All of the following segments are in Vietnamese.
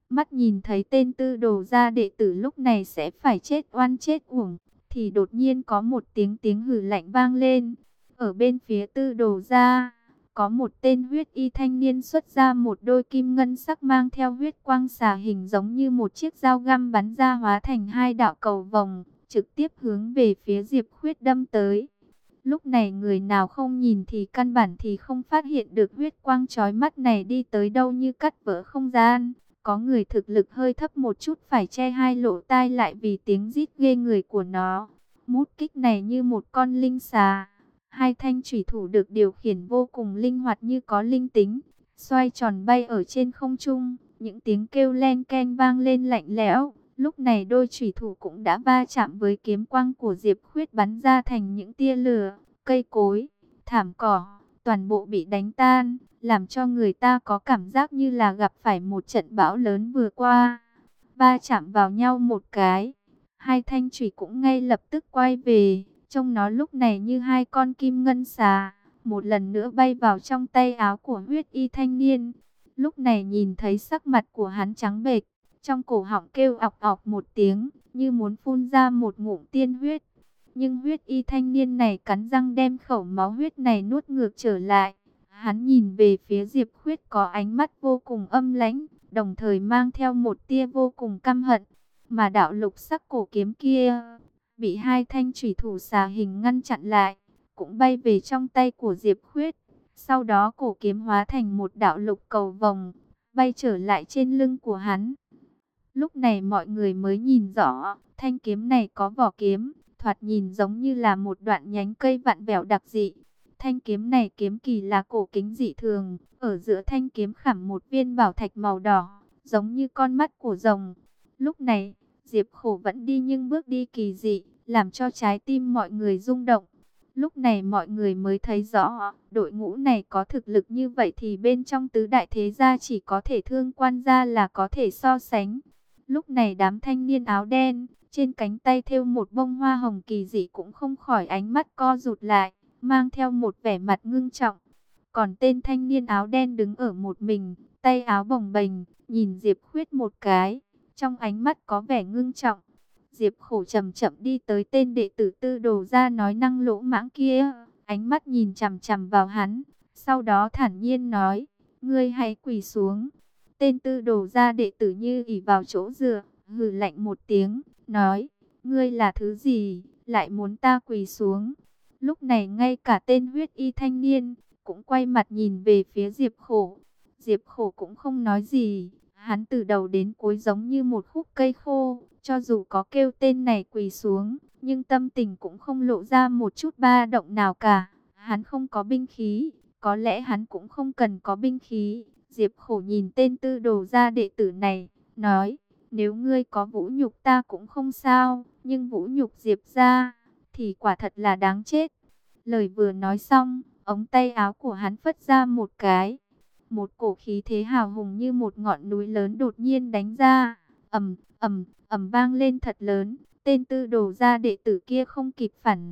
Mắt nhìn thấy tên Tư Đồ gia đệ tử lúc này sẽ phải chết oan chết uổng, thì đột nhiên có một tiếng hừ lạnh vang lên. Ở bên phía Tư Đồ gia, có một tên huyết y thanh niên xuất ra một đôi kim ngân sắc mang theo huyết quang xà hình giống như một chiếc dao găm bắn ra hóa thành hai đạo cầu vồng, trực tiếp hướng về phía Diệp Khuyết đâm tới. Lúc này người nào không nhìn thì căn bản thì không phát hiện được huyết quang chói mắt này đi tới đâu như cắt vỡ không gian. Có người thực lực hơi thấp một chút phải che hai lỗ tai lại vì tiếng rít ghê người của nó. Mút kích này như một con linh xà. Hai thanh chủy thủ được điều khiển vô cùng linh hoạt như có linh tính, xoay tròn bay ở trên không trung, những tiếng kêu len keng vang lên lạnh lẽo. Lúc này đôi chủy thủ cũng đã va chạm với kiếm quang của Diệp Khuyết bắn ra thành những tia lửa, cây cối, thảm cỏ, toàn bộ bị đánh tan, làm cho người ta có cảm giác như là gặp phải một trận bão lớn vừa qua. Va chạm vào nhau một cái, hai thanh chủy cũng ngay lập tức quay về. Trông nó lúc này như hai con kim ngân xà, một lần nữa bay vào trong tay áo của huyết y thanh niên. Lúc này nhìn thấy sắc mặt của hắn trắng bệch, trong cổ họng kêu ọc ọc một tiếng, như muốn phun ra một ngụm tiên huyết. Nhưng huyết y thanh niên này cắn răng đem khẩu máu huyết này nuốt ngược trở lại. Hắn nhìn về phía Diệp Khuyết có ánh mắt vô cùng âm lãnh, đồng thời mang theo một tia vô cùng căm hận. Mà đạo lục sắc cổ kiếm kia bị hai thanh chủy thủ xà hình ngăn chặn lại, cũng bay về trong tay của Diệp Khuyết. Sau đó cổ kiếm hóa thành một đạo lục cầu vồng, bay trở lại trên lưng của hắn. Lúc này mọi người mới nhìn rõ, thanh kiếm này có vỏ kiếm, thoạt nhìn giống như là một đoạn nhánh cây vặn vẹo đặc dị. Thanh kiếm này kiếm kỳ là cổ kính dị thường, ở giữa thanh kiếm khảm một viên bảo thạch màu đỏ, giống như con mắt của rồng. Lúc này, Diệp Khổ vẫn đi nhưng bước đi kỳ dị, làm cho trái tim mọi người rung động. Lúc này mọi người mới thấy rõ, đội ngũ này có thực lực như vậy thì bên trong tứ đại thế gia chỉ có thể Thương Quan gia là có thể so sánh. Lúc này đám thanh niên áo đen, trên cánh tay thêu một bông hoa hồng kỳ dị cũng không khỏi ánh mắt co rụt lại, mang theo một vẻ mặt ngưng trọng. Còn tên thanh niên áo đen đứng ở một mình, tay áo bồng bềnh, nhìn Diệp Khuyết một cái, trong ánh mắt có vẻ ngưng trọng. Diệp Khổ chậm chậm đi tới tên đệ tử Tư Đồ gia nói năng lỗ mãng kia, ánh mắt nhìn chằm chằm vào hắn, sau đó thản nhiên nói, ngươi hãy quỳ xuống. Tên Tư Đồ gia đệ tử như ỷ vào chỗ dựa, hừ lạnh một tiếng, nói, ngươi là thứ gì, lại muốn ta quỳ xuống. Lúc này ngay cả tên huyết y thanh niên, cũng quay mặt nhìn về phía Diệp Khổ. Diệp Khổ cũng không nói gì, hắn từ đầu đến cuối giống như một khúc cây khô, cho dù có kêu tên này quỳ xuống, nhưng tâm tình cũng không lộ ra một chút ba động nào cả. Hắn không có binh khí, có lẽ hắn cũng không cần có binh khí. Diệp Khổ nhìn tên Tư Đồ gia đệ tử này, nói, nếu ngươi có vũ nhục ta cũng không sao, nhưng vũ nhục Diệp gia thì quả thật là đáng chết. Lời vừa nói xong, ống tay áo của hắn phất ra một cái. Một cổ khí thế hào hùng như một ngọn núi lớn đột nhiên đánh ra. Ầm, ầm, ầm vang lên thật lớn. Tên Tư Đồ gia đệ tử kia không kịp phản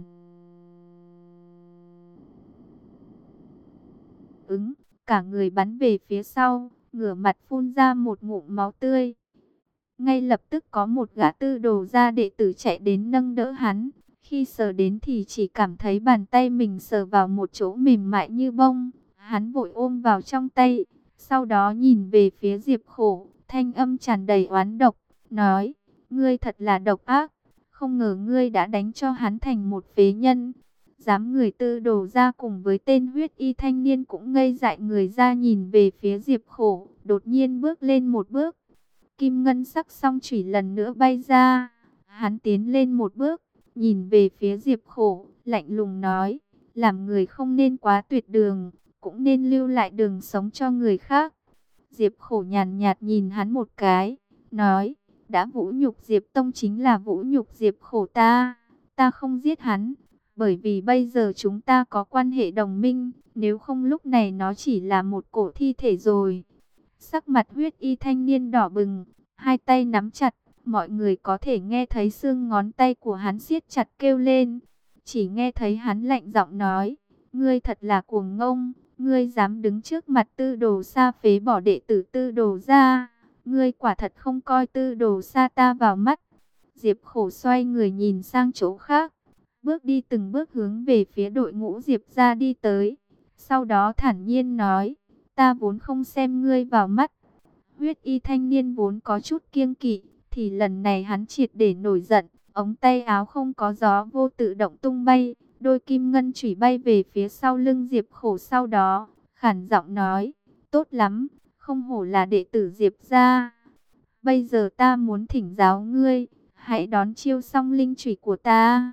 ứng, cả người bắn về phía sau, ngửa mặt phun ra một ngụm máu tươi. Ngay lập tức có một gã Tư Đồ gia đệ tử chạy đến nâng đỡ hắn. Khi sờ đến thì chỉ cảm thấy bàn tay mình sờ vào một chỗ mềm mại như bông. Hắn vội ôm vào trong tay, sau đó nhìn về phía Diệp Khổ, thanh âm tràn đầy oán độc, nói, ngươi thật là độc ác, không ngờ ngươi đã đánh cho hắn thành một phế nhân. Dám người Tư Đồ ra cùng với tên huyết y thanh niên cũng ngây dại người ra nhìn về phía Diệp Khổ, đột nhiên bước lên một bước. Kim ngân sắc song chủy lần nữa bay ra, hắn tiến lên một bước, nhìn về phía Diệp Khổ, lạnh lùng nói, làm người không nên quá tuyệt đường, cũng nên lưu lại đường sống cho người khác. Diệp Khổ nhàn nhạt nhìn hắn một cái, nói, đã vũ nhục Diệp Tông chính là vũ nhục Diệp Khổ ta, ta không giết hắn, bởi vì bây giờ chúng ta có quan hệ đồng minh, nếu không lúc này nó chỉ là một cổ thi thể rồi. Sắc mặt huyết y thanh niên đỏ bừng, hai tay nắm chặt, mọi người có thể nghe thấy xương ngón tay của hắn siết chặt kêu lên. Chỉ nghe thấy hắn lạnh giọng nói, ngươi thật là cuồng ngông, ngươi dám đứng trước mặt Tư Đồ sa phế bỏ đệ tử Tư Đồ ra, Ngươi quả thật không coi Tư Đồ Sa ta vào mắt. Diệp Khổ xoay người nhìn sang chỗ khác, bước đi từng bước hướng về phía đội ngũ Diệp gia đi tới. Sau đó thản nhiên nói, ta vốn không xem ngươi vào mắt. Huyết y thanh niên vốn có chút kiêng kỵ, thì lần này hắn triệt để nổi giận. Ống tay áo không có gió vô tự động tung bay, đôi kim ngân chủy bay về phía sau lưng Diệp Khổ. Sau đó khản giọng nói, tốt lắm, không hổ là đệ tử Diệp gia. Bây giờ ta muốn thỉnh giáo ngươi, hãy đón chiêu song linh chủy của ta.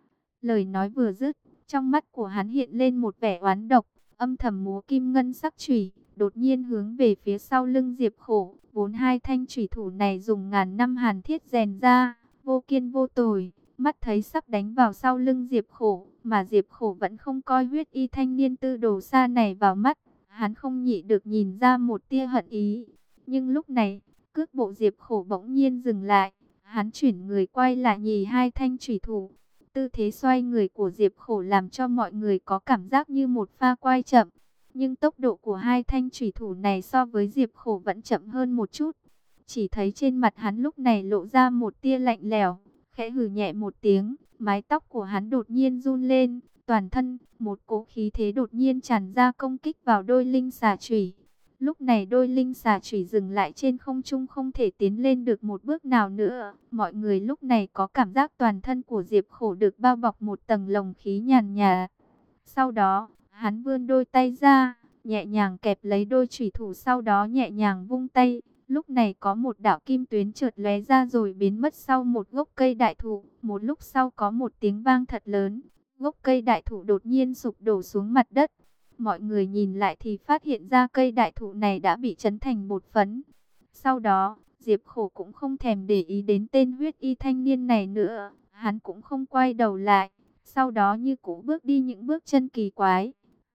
Lời nói vừa dứt, trong mắt của hắn hiện lên một vẻ oán độc, âm thầm múa kim ngân sắc chủy, đột nhiên hướng về phía sau lưng Diệp Khổ. Vốn hai thanh chủy thủ này dùng ngàn năm hàn thiết rèn ra, vô kiên vô tồi, mắt thấy sắp đánh vào sau lưng Diệp Khổ, mà Diệp Khổ vẫn không coi huyết y thanh niên Tư Đồ Sa này vào mắt. Hắn không nhịn được nhìn ra một tia hận ý. Nhưng lúc này, cước bộ Diệp Khổ bỗng nhiên dừng lại, hắn chuyển người quay lại nhì hai thanh chủy thủ. Tư thế xoay người của Diệp Khổ làm cho mọi người có cảm giác như một pha quay chậm. Nhưng tốc độ của hai thanh chủy thủ này so với Diệp Khổ vẫn chậm hơn một chút. Chỉ thấy trên mặt hắn lúc này lộ ra một tia lạnh lẽo, khẽ hừ nhẹ một tiếng, mái tóc của hắn đột nhiên run lên, toàn thân một cỗ khí thế đột nhiên tràn ra công kích vào đôi linh xà chủy. Lúc này đôi linh xà chủy dừng lại trên không trung, không thể tiến lên được một bước nào nữa. Mọi người lúc này có cảm giác toàn thân của Diệp Khổ được bao bọc một tầng lồng khí nhàn nhạt. Sau đó, hắn vươn đôi tay ra, nhẹ nhàng kẹp lấy đôi chủy thủ, sau đó nhẹ nhàng vung tay. Lúc này có một đạo kim tuyến chợt lóe ra rồi biến mất sau một gốc cây đại thụ. Một lúc sau có một tiếng vang thật lớn, gốc cây đại thụ đột nhiên sụp đổ xuống mặt đất. Mọi người nhìn lại thì phát hiện ra cây đại thụ này đã bị chấn thành bột phấn. Sau đó, Diệp Khổ cũng không thèm để ý đến tên huyết y thanh niên này nữa. Hắn cũng không quay đầu lại. Sau đó như cũ bước đi những bước chân kỳ quái.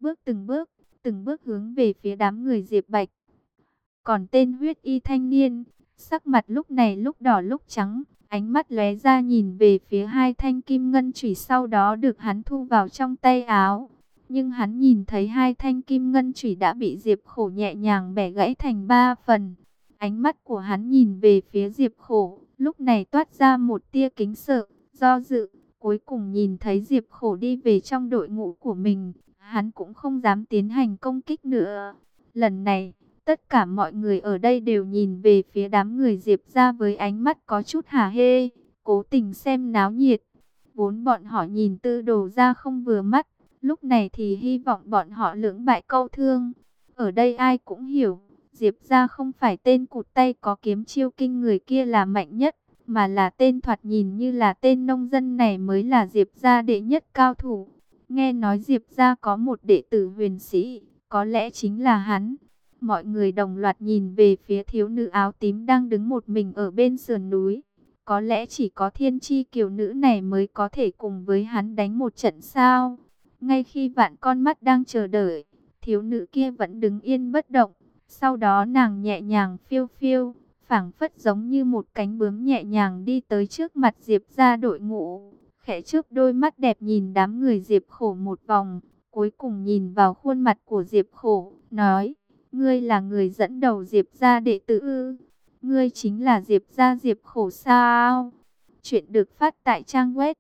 Từng bước hướng về phía đám người Diệp Bạch. Còn tên huyết y thanh niên, sắc mặt lúc này lúc đỏ lúc trắng. Ánh mắt lóe ra nhìn về phía hai thanh kim ngân chủy, sau đó được hắn thu vào trong tay áo. Nhưng hắn nhìn thấy hai thanh kim ngân chủy đã bị Diệp Khổ nhẹ nhàng bẻ gãy thành 3 phần. Ánh mắt của hắn nhìn về phía Diệp Khổ, lúc này toát ra một tia kính sợ, do dự. Cuối cùng nhìn thấy Diệp Khổ đi về trong đội ngũ của mình, hắn cũng không dám tiến hành công kích nữa. Lần này, tất cả mọi người ở đây đều nhìn về phía đám người Diệp gia với ánh mắt có chút hả hê, cố tình xem náo nhiệt. Vốn bọn họ nhìn Tư Đồ gia không vừa mắt, lúc này thì hy vọng bọn họ lưỡng bại câu thương. Ở đây ai cũng hiểu, Diệp gia không phải tên cụt tay có kiếm chiêu kinh người kia là mạnh nhất, mà là tên thoạt nhìn như là tên nông dân này mới là Diệp gia đệ nhất cao thủ. Nghe nói Diệp gia có một đệ tử huyền sĩ, có lẽ chính là hắn. Mọi người đồng loạt nhìn về phía thiếu nữ áo tím đang đứng một mình ở bên sườn núi. Có lẽ chỉ có thiên chi kiều nữ này mới có thể cùng với hắn đánh một trận sao. Ngay khi vạn con mắt đang chờ đợi, thiếu nữ kia vẫn đứng yên bất động. Sau đó nàng nhẹ nhàng phiêu phiêu, phảng phất giống như một cánh bướm nhẹ nhàng đi tới trước mặt Diệp gia đội ngũ. Khẽ chớp đôi mắt đẹp nhìn đám người Diệp Khổ một vòng, cuối cùng nhìn vào khuôn mặt của Diệp Khổ, nói: ngươi là người dẫn đầu Diệp gia đệ tử ư? Ngươi chính là Diệp gia Diệp Khổ sao? Chuyện được phát tại trang web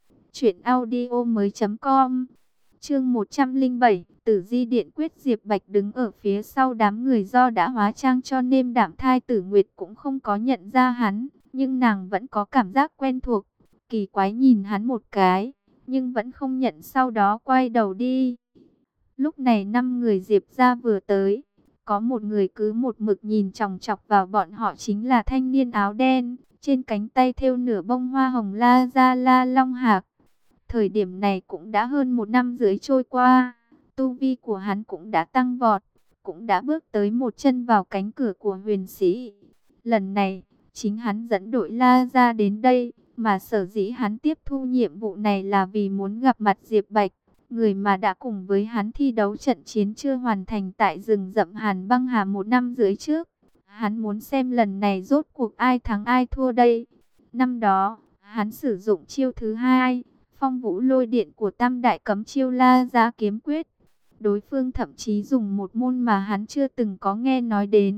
truyệnaudiomoi.com. Chương 107, Tử Di Điện Quyết. Diệp Bạch đứng ở phía sau đám người, do đã hóa trang cho nên Đạm Thai Tử Nguyệt cũng không có nhận ra hắn, nhưng nàng vẫn có cảm giác quen thuộc. Kỳ quái nhìn hắn một cái, nhưng vẫn không nhận, sau đó quay đầu đi. Lúc này 5 người Diệp gia vừa tới, có một người cứ một mực nhìn chòng chọc vào bọn họ, chính là thanh niên áo đen, trên cánh tay thêu nửa bông hoa hồng La Gia La Long Hạc. Thời điểm này cũng đã hơn 1 năm rưỡi trôi qua, tu vi của hắn cũng đã tăng vọt, cũng đã bước tới một chân vào cánh cửa của huyền sĩ. Lần này, chính hắn dẫn đội La Gia đến đây, mà sở dĩ hắn tiếp thu nhiệm vụ này là vì muốn gặp mặt Diệp Bạch, người mà đã cùng với hắn thi đấu trận chiến chưa hoàn thành tại rừng rậm Hàn Băng Hà 1 năm rưỡi trước. Hắn muốn xem lần này rốt cuộc ai thắng ai thua đây. Năm đó, hắn sử dụng chiêu thứ 2, Phong Vũ Lôi Điện của Tam Đại Cấm Chiêu La Gia Kiếm Quyết. Đối phương thậm chí dùng một môn mà hắn chưa từng có nghe nói đến,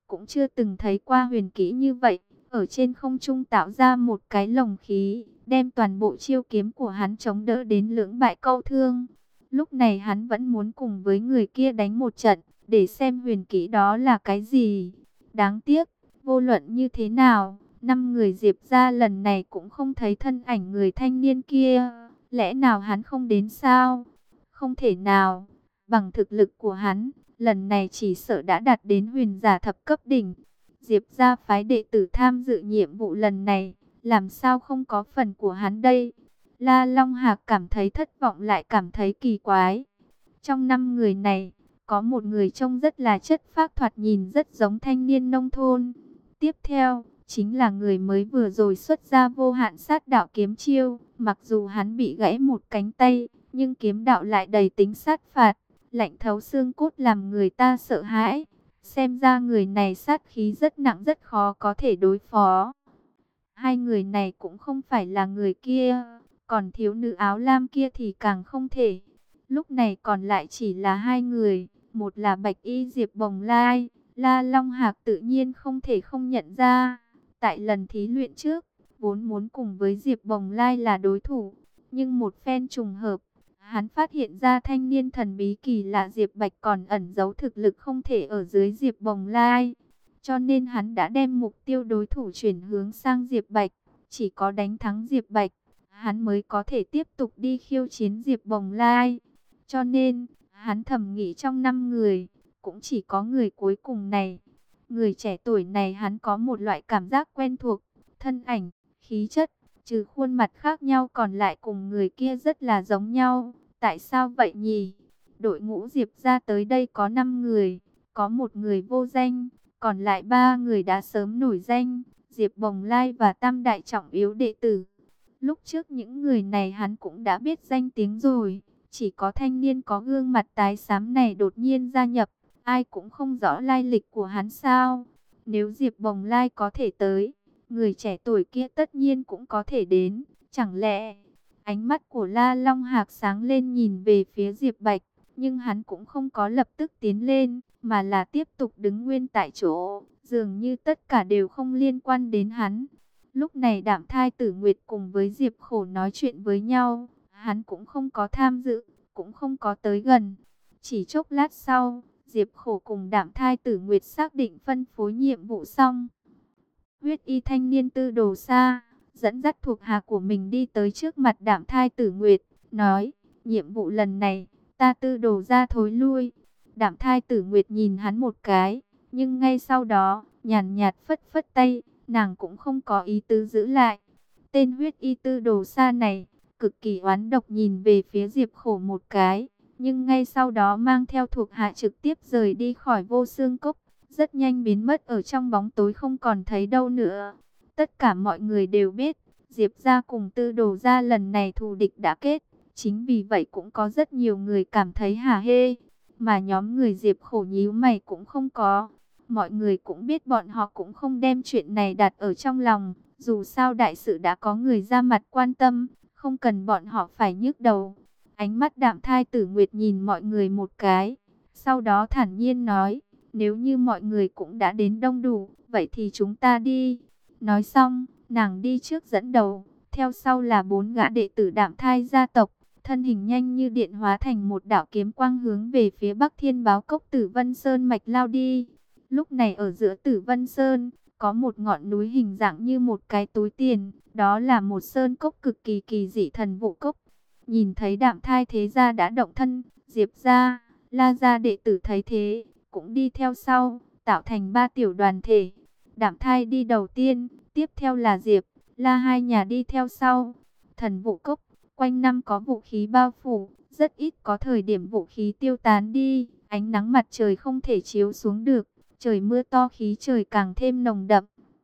cũng chưa từng thấy qua huyền kỹ như vậy. Ở trên không trung tạo ra một cái lồng khí, đem toàn bộ chiêu kiếm của hắn chống đỡ đến lưỡng bại câu thương. Lúc này hắn vẫn muốn cùng với người kia đánh một trận, để xem huyền kỹ đó là cái gì. Đáng tiếc, vô luận như thế nào, 5 người Diệp ra lần này cũng không thấy thân ảnh người thanh niên kia. Lẽ nào hắn không đến sao? Không thể nào, bằng thực lực của hắn, lần này chỉ sợ đã đạt đến huyền giả thập cấp đỉnh. Diệp ra phái đệ tử tham dự nhiệm vụ lần này, làm sao không có phần của hắn đây? La Long Hạc cảm thấy thất vọng lại cảm thấy kỳ quái. Trong 5 người này, có một người trông rất là chất phác, thoạt nhìn rất giống thanh niên nông thôn. Tiếp theo, chính là người mới vừa rồi xuất ra vô hạn sát đạo kiếm chiêu. Mặc dù hắn bị gãy một cánh tay, nhưng kiếm đạo lại đầy tính sát phạt, lạnh thấu xương cốt làm người ta sợ hãi. Xem ra người này sát khí rất nặng, rất khó có thể đối phó. Hai người này cũng không phải là người kia, còn thiếu nữ áo lam kia thì càng không thể. Lúc này còn lại chỉ là hai người, một là Bạch Y Diệp Bồng Lai, La Long Hạc tự nhiên không thể không nhận ra. Tại lần thí luyện trước, vốn muốn cùng với Diệp Bồng Lai là đối thủ, nhưng một phen trùng hợp, hắn phát hiện ra thanh niên thần bí kỳ lạ Diệp Bạch còn ẩn giấu thực lực không thể ở dưới Diệp Bồng Lai. Cho nên hắn đã đem mục tiêu đối thủ chuyển hướng sang Diệp Bạch. Chỉ có đánh thắng Diệp Bạch, hắn mới có thể tiếp tục đi khiêu chiến Diệp Bồng Lai. Cho nên, hắn thầm nghĩ trong 5 người, cũng chỉ có người cuối cùng này. Người trẻ tuổi này hắn có một loại cảm giác quen thuộc, thân ảnh, khí chất, trừ khuôn mặt khác nhau còn lại cùng người kia rất là giống nhau. Tại sao vậy nhỉ? Đội ngũ Diệp ra tới đây có 5 người, có một người vô danh, còn lại 3 người đã sớm nổi danh, Diệp Bồng Lai và Tam Đại trọng yếu đệ tử. Lúc trước những người này hắn cũng đã biết danh tiếng rồi, chỉ có thanh niên có gương mặt tái xám này đột nhiên gia nhập, ai cũng không rõ lai lịch của hắn sao. Nếu Diệp Bồng Lai có thể tới, người trẻ tuổi kia tất nhiên cũng có thể đến, chẳng lẽ... Ánh mắt của La Long Hạc sáng lên nhìn về phía Diệp Bạch, nhưng hắn cũng không có lập tức tiến lên, mà là tiếp tục đứng nguyên tại chỗ, dường như tất cả đều không liên quan đến hắn. Lúc này Đạm Thai Tử Nguyệt cùng với Diệp Khổ nói chuyện với nhau, hắn cũng không có tham dự, cũng không có tới gần. Chỉ chốc lát sau, Diệp Khổ cùng Đạm Thai Tử Nguyệt xác định phân phối nhiệm vụ xong. Huyết y thanh niên Tư Đồ Sa dẫn dắt thuộc hạ của mình đi tới trước mặt Đạm Thai Tử Nguyệt, nói, nhiệm vụ lần này, ta Tư Đồ ra thối lui. Đạm Thai Tử Nguyệt nhìn hắn một cái, nhưng ngay sau đó, nhàn nhạt phất phất tay, nàng cũng không có ý tứ giữ lại. Tên huyết y Tư Đồ Sa này, cực kỳ oán độc nhìn về phía Diệp Khổ một cái, nhưng ngay sau đó mang theo thuộc hạ trực tiếp rời đi khỏi Vô Xương Cốc, rất nhanh biến mất ở trong bóng tối không còn thấy đâu nữa. Tất cả mọi người đều biết, Diệp gia cùng Tư Đồ gia lần này thù địch đã kết. Chính vì vậy cũng có rất nhiều người cảm thấy hả hê. Mà nhóm người Diệp Khổ nhíu mày cũng không có. Mọi người cũng biết bọn họ cũng không đem chuyện này đặt ở trong lòng. Dù sao đại sự đã có người ra mặt quan tâm, không cần bọn họ phải nhức đầu. Ánh mắt Đạm Thai Tử Nguyệt nhìn mọi người một cái. Sau đó thản nhiên nói, nếu như mọi người cũng đã đến đông đủ, vậy thì chúng ta đi. Nói xong, nàng đi trước dẫn đầu, theo sau là 4 gã đệ tử Đạm Thai gia tộc, thân hình nhanh như điện hóa thành một đạo kiếm quang hướng về phía Bắc Thiên Báo Cốc Tử Vân Sơn mạch lao đi. Lúc này ở giữa Tử Vân Sơn, có một ngọn núi hình dạng như một cái túi tiền, đó là một sơn cốc cực kỳ kỳ dị thần vụ cốc. Nhìn thấy Đạm Thai thế gia đã động thân, Diệp gia, La gia đệ tử thấy thế, cũng đi theo sau, tạo thành 3 tiểu đoàn thể. Đạm Thai đi đầu tiên, tiếp theo là Diệp, La hai nhà đi theo sau. Thần vụ cốc, quanh năm có vũ khí bao phủ, rất ít có thời điểm vũ khí tiêu tán đi, ánh nắng mặt trời không thể chiếu xuống được, trời mưa to khí trời càng thêm nồng đậm.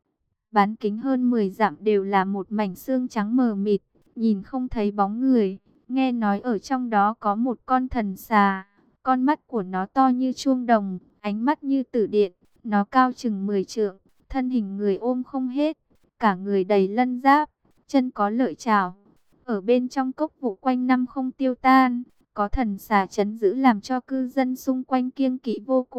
Bán kính hơn 10 dặm đều là một mảnh sương trắng mờ mịt, nhìn không thấy bóng người. Nghe nói ở trong đó có một con thần xà, con mắt của nó to như chuông đồng, ánh mắt như tử điện, nó cao chừng 10 trượng, thân hình người ôm không hết, cả người đầy lân giáp, chân có lợi chảo. Ở bên trong cốc vụ quanh năm không tiêu tan, có thần xà trấn giữ làm cho cư dân xung quanh kiêng kỵ vô cùng.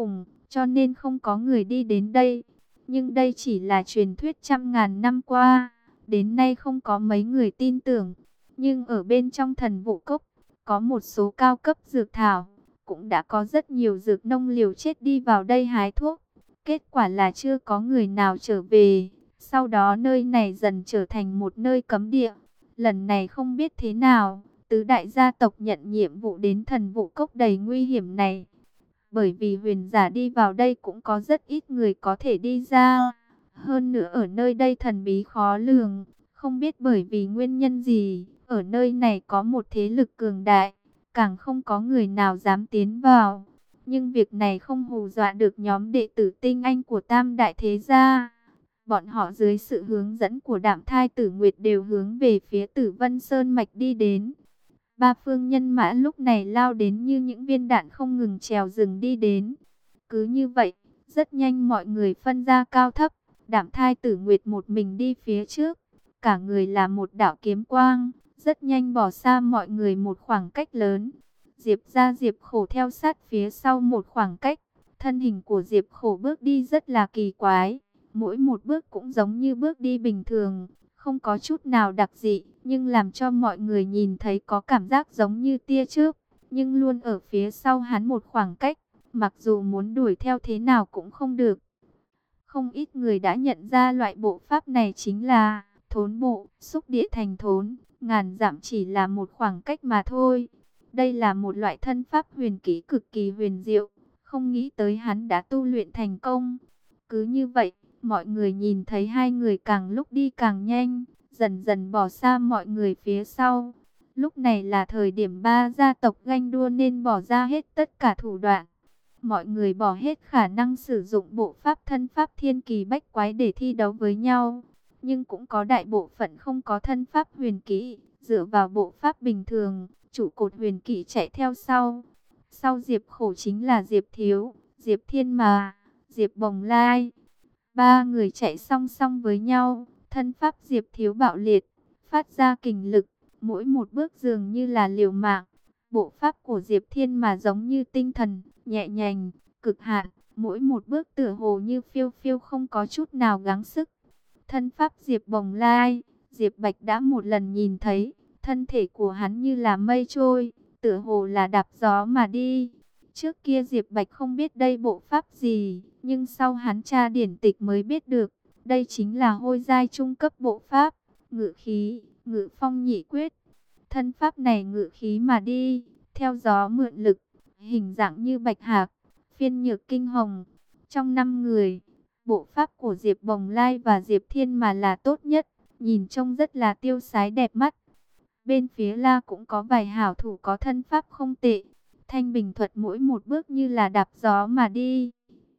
cho nên không có người đi đến đây. Nhưng đây chỉ là truyền thuyết trăm ngàn năm qua, đến nay không có mấy người tin tưởng. Nhưng ở bên trong Thần Vũ Cốc, có một số cao cấp dược thảo, cũng đã có rất nhiều dược nông liều chết đi vào đây hái thuốc. Kết quả là chưa có người nào trở về. Sau đó nơi này dần trở thành một nơi cấm địa. Lần này không biết thế nào, tứ đại gia tộc nhận nhiệm vụ đến Thần Vũ Cốc đầy nguy hiểm này. Bởi vì huyền giả đi vào đây cũng có rất ít người có thể đi ra. Hơn nữa ở nơi đây thần bí khó lường, không biết bởi vì nguyên nhân gì, ở nơi này có một thế lực cường đại, càng không có người nào dám tiến vào. Nhưng việc này không hù dọa được nhóm đệ tử tinh anh của Tam Đại Thế Gia. Bọn họ dưới sự hướng dẫn của Đạm Thai Tử Nguyệt đều hướng về phía Tử Vân Sơn Mạch đi đến. Ba phương nhân mã lúc này lao đến như những viên đạn không ngừng trèo rừng đi đến. Cứ như vậy, rất nhanh mọi người phân ra cao thấp. Đạm Thai Tử Nguyệt một mình đi phía trước, cả người là một đạo kiếm quang, rất nhanh bỏ xa mọi người một khoảng cách lớn. Diệp ra Diệp Khổ theo sát phía sau một khoảng cách. Thân hình của Diệp Khổ bước đi rất là kỳ quái, mỗi một bước cũng giống như bước đi bình thường, không có chút nào đặc dị, nhưng làm cho mọi người nhìn thấy có cảm giác giống như tia chớp, nhưng luôn ở phía sau hắn một khoảng cách, mặc dù muốn đuổi theo thế nào cũng không được. Không ít người đã nhận ra loại bộ pháp này chính là thốn bộ, xúc địa thành thốn, ngàn dặm chỉ là một khoảng cách mà thôi. Đây là một loại thân pháp huyền kỹ cực kỳ huyền diệu, không nghĩ tới hắn đã tu luyện thành công. Cứ như vậy, mọi người nhìn thấy hai người càng lúc đi càng nhanh, dần dần bỏ xa mọi người phía sau. Lúc này là thời điểm ba gia tộc ganh đua nên bỏ ra hết tất cả thủ đoạn. Mọi người bỏ hết khả năng sử dụng bộ pháp thân pháp thiên kỳ bách quái để thi đấu với nhau. Nhưng cũng có đại bộ phận không có thân pháp huyền kỹ, dựa vào bộ pháp bình thường, trụ cột huyền kỹ chạy theo sau. Sau Diệp Khổ chính là Diệp Thiếu, Diệp Thiên Mà, Diệp Bồng Lai. Ba người chạy song song với nhau, thân pháp Diệp Thiếu bạo liệt, phát ra kình lực, mỗi một bước dường như là liều mạng. Bộ pháp của Diệp Thiên Mà giống như tinh thần, nhẹ nhàng, cực hạn, mỗi một bước tựa hồ như phiêu phiêu không có chút nào gắng sức. Thân pháp Diệp Bồng Lai, Diệp Bạch đã một lần nhìn thấy, thân thể của hắn như là mây trôi, tựa hồ là đạp gió mà đi. Trước kia Diệp Bạch không biết đây bộ pháp gì, nhưng sau hắn tra điển tịch mới biết được, đây chính là hôi giai trung cấp bộ pháp, ngự khí, ngự phong nhị quyết. Thân pháp này ngự khí mà đi, theo gió mượn lực, hình dạng như bạch hạc, phiên nhược kinh hồng. Trong 5 người, bộ pháp của Diệp Bồng Lai và Diệp Thiên mà là tốt nhất, nhìn trông rất là tiêu sái đẹp mắt. Bên phía La cũng có vài hảo thủ có thân pháp không tệ. Thanh bình thuật mỗi một bước như là đạp gió mà đi.